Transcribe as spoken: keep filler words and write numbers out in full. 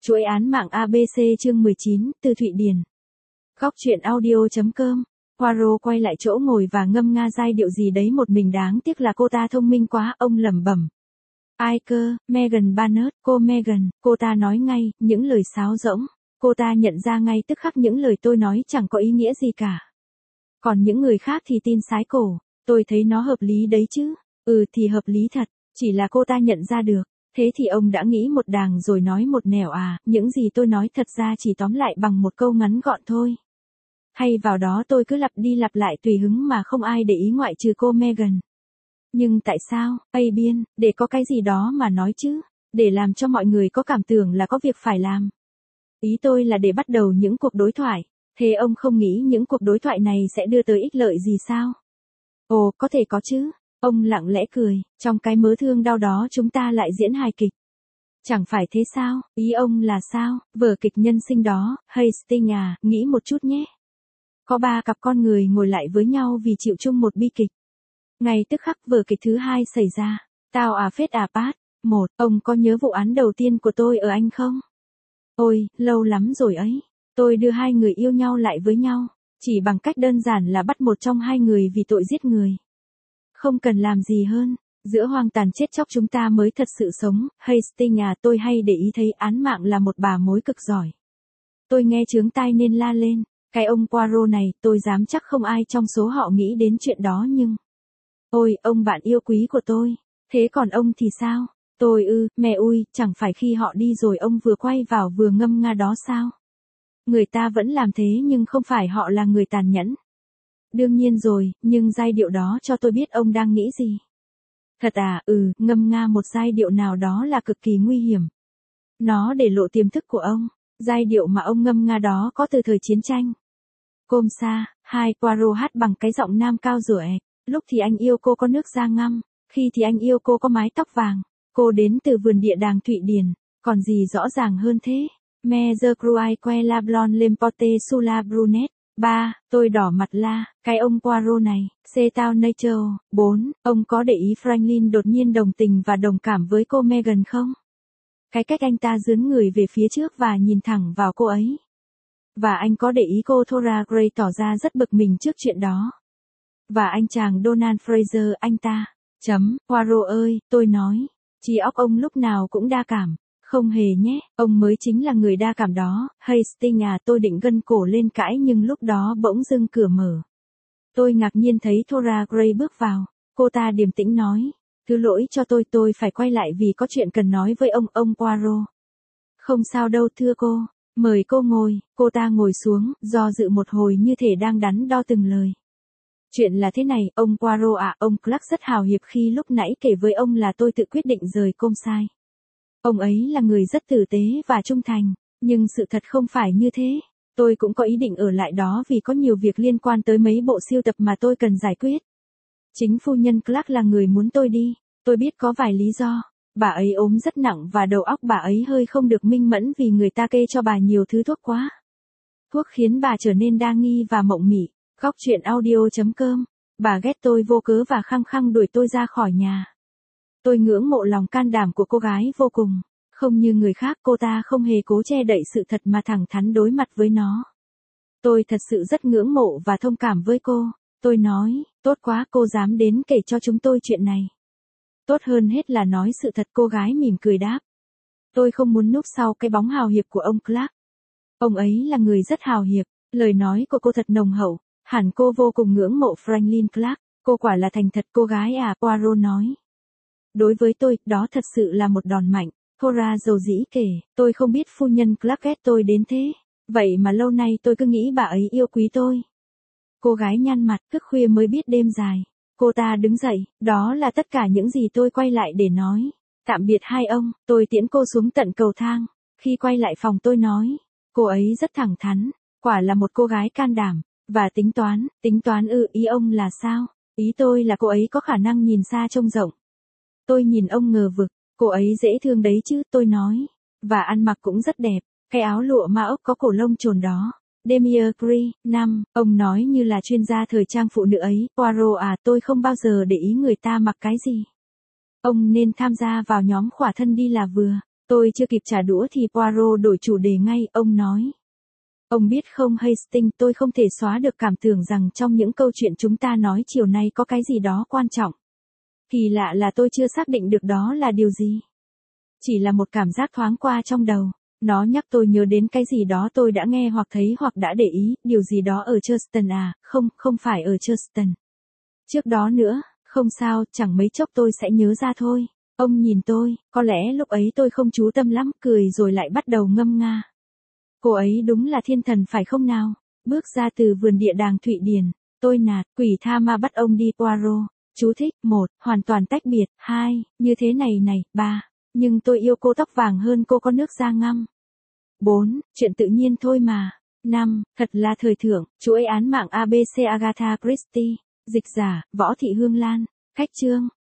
Chuỗi án mạng a bê xê chương mười chín, từ Thụy Điển. Góc truyện audio.com. Poirot quay lại chỗ ngồi và ngâm nga giai điệu gì đấy một mình, đáng tiếc là cô ta thông minh quá, ông lẩm bẩm. Ai cơ, Megan Barnett, cô Megan, cô ta nói ngay, những lời sáo rỗng. Cô ta nhận ra ngay tức khắc những lời tôi nói chẳng có ý nghĩa gì cả. Còn những người khác thì tin sái cổ, tôi thấy nó hợp lý đấy chứ. Ừ thì hợp lý thật, chỉ là cô ta nhận ra được. Thế thì ông đã nghĩ một đàng rồi nói một nẻo à, những gì tôi nói thật ra chỉ tóm lại bằng một câu ngắn gọn thôi. Hay vào đó tôi cứ lặp đi lặp lại tùy hứng mà không ai để ý ngoại trừ cô Megan. Nhưng tại sao, ây biên, để có cái gì đó mà nói chứ, để làm cho mọi người có cảm tưởng là có việc phải làm. Ý tôi là để bắt đầu những cuộc đối thoại, thế ông không nghĩ những cuộc đối thoại này sẽ đưa tới ích lợi gì sao? Ồ, có thể có chứ. Ông lặng lẽ cười, trong cái mớ thương đau đó chúng ta lại diễn hài kịch. Chẳng phải thế sao, ý ông là sao, vở kịch nhân sinh đó, Hastings à, nghĩ một chút nhé. Có ba cặp con người ngồi lại với nhau vì chịu chung một bi kịch. Ngay tức khắc vở kịch thứ hai xảy ra, tao à phết à pát. Một, ông có nhớ vụ án đầu tiên của tôi ở Anh không? Ôi, lâu lắm rồi ấy. Tôi đưa hai người yêu nhau lại với nhau, chỉ bằng cách đơn giản là bắt một trong hai người vì tội giết người. Không cần làm gì hơn, giữa hoang tàn chết chóc chúng ta mới thật sự sống. Hastings à, tôi hay để ý thấy án mạng là một bà mối cực giỏi. Tôi nghe chướng tai nên la lên, cái ông Poirot này, tôi dám chắc không ai trong số họ nghĩ đến chuyện đó nhưng... Ôi, ông bạn yêu quý của tôi, thế còn ông thì sao? Tôi ư, mẹ ui, chẳng phải khi họ đi rồi ông vừa quay vào vừa ngâm nga đó sao? Người ta vẫn làm thế nhưng không phải họ là người tàn nhẫn. Đương nhiên rồi, nhưng giai điệu đó cho tôi biết ông đang nghĩ gì. Thật à, ừ, ngâm nga một giai điệu nào đó là cực kỳ nguy hiểm. Nó để lộ tiềm thức của ông. Giai điệu mà ông ngâm nga đó có từ thời chiến tranh. Côm sa, hai, Poirot hát bằng cái giọng nam cao rửa ẹt. Lúc thì anh yêu cô có nước da ngăm, khi thì anh yêu cô có mái tóc vàng. Cô đến từ vườn địa đàng Thụy Điển, còn gì rõ ràng hơn thế. Mais je crois que la blonde l'emporte sur la brunette. ba. Tôi đỏ mặt la, cái ông Poirot này, c'est tao nature. bốn. Ông có để ý Franklin đột nhiên đồng tình và đồng cảm với cô Megan không? Cái cách anh ta dướn người về phía trước và nhìn thẳng vào cô ấy. Và anh có để ý cô Thora Gray tỏ ra rất bực mình trước chuyện đó. Và anh chàng Donald Fraser, anh ta. Chấm, Poirot ơi, tôi nói, trí óc ông lúc nào cũng đa cảm. Không hề nhé, ông mới chính là người đa cảm đó. Hastings à, tôi định gân cổ lên cãi nhưng lúc đó bỗng dưng cửa mở. Tôi ngạc nhiên thấy Thora Gray bước vào. Cô ta điềm tĩnh nói, thứ lỗi cho tôi, tôi phải quay lại vì có chuyện cần nói với ông, ông Poirot. Không sao đâu thưa cô, mời cô ngồi. Cô ta ngồi xuống, do dự một hồi như thể đang đắn đo từng lời. Chuyện là thế này, ông Poirot à, ông Clark rất hào hiệp khi lúc nãy kể với ông là tôi tự quyết định rời Comside. Ông ấy là người rất tử tế và trung thành, nhưng sự thật không phải như thế. Tôi cũng có ý định ở lại đó vì có nhiều việc liên quan tới mấy bộ sưu tập mà tôi cần giải quyết. Chính phu nhân Clark là người muốn tôi đi, tôi biết có vài lý do. Bà ấy ốm rất nặng và đầu óc bà ấy hơi không được minh mẫn vì người ta kê cho bà nhiều thứ thuốc quá. Thuốc khiến bà trở nên đa nghi và mộng mị. Góc truyện audio.com. Bà ghét tôi vô cớ và khăng khăng đuổi tôi ra khỏi nhà. Tôi ngưỡng mộ lòng can đảm của cô gái vô cùng. Không như người khác, cô ta không hề cố che đậy sự thật mà thẳng thắn đối mặt với nó. Tôi thật sự rất ngưỡng mộ và thông cảm với cô. Tôi nói, tốt quá, cô dám đến kể cho chúng tôi chuyện này. Tốt hơn hết là nói sự thật, cô gái mỉm cười đáp. Tôi không muốn núp sau cái bóng hào hiệp của ông Clark. Ông ấy là người rất hào hiệp, lời nói của cô thật nồng hậu, hẳn cô vô cùng ngưỡng mộ Franklin Clark, cô quả là thành thật cô gái à, Poirot nói. Đối với tôi, đó thật sự là một đòn mạnh. Thora dầu dĩ kể, tôi không biết phu nhân Clark ghét tôi đến thế, vậy mà lâu nay tôi cứ nghĩ bà ấy yêu quý tôi. Cô gái nhăn mặt, thức khuya mới biết đêm dài. Cô ta đứng dậy, đó là tất cả những gì tôi quay lại để nói. Tạm biệt hai ông, tôi tiễn cô xuống tận cầu thang. Khi quay lại phòng tôi nói, cô ấy rất thẳng thắn, quả là một cô gái can đảm, và tính toán, tính toán ư, ý ông là sao? Ý tôi là cô ấy có khả năng nhìn xa trông rộng. Tôi nhìn ông ngờ vực, cô ấy dễ thương đấy chứ, tôi nói. Và ăn mặc cũng rất đẹp, cái áo lụa ma ốc có cổ lông trồn đó. Demier Gris, năm, ông nói như là chuyên gia thời trang phụ nữ ấy. Poirot à, tôi không bao giờ để ý người ta mặc cái gì. Ông nên tham gia vào nhóm khỏa thân đi là vừa. Tôi chưa kịp trả đũa thì Poirot đổi chủ đề ngay, ông nói. Ông biết không Hastings, tôi không thể xóa được cảm tưởng rằng trong những câu chuyện chúng ta nói chiều nay có cái gì đó quan trọng. Kỳ lạ là tôi chưa xác định được đó là điều gì. Chỉ là một cảm giác thoáng qua trong đầu. Nó nhắc tôi nhớ đến cái gì đó tôi đã nghe hoặc thấy hoặc đã để ý, điều gì đó ở Churston à, không, không phải ở Churston. Trước đó nữa, không sao, chẳng mấy chốc tôi sẽ nhớ ra thôi. Ông nhìn tôi, có lẽ lúc ấy tôi không chú tâm lắm, cười rồi lại bắt đầu ngâm nga. Cô ấy đúng là thiên thần phải không nào? Bước ra từ vườn địa đàng Thụy Điển, tôi nạt, quỷ tha ma bắt ông đi Poirot. Chú thích, một, hoàn toàn tách biệt, hai, như thế này này, ba, nhưng tôi yêu cô tóc vàng hơn cô có nước da ngăm. bốn, chuyện tự nhiên thôi mà. năm, thật là thời thượng, chuỗi án mạng a bê xê Agatha Christie, dịch giả, Võ Thị Hương Lan, khách chương.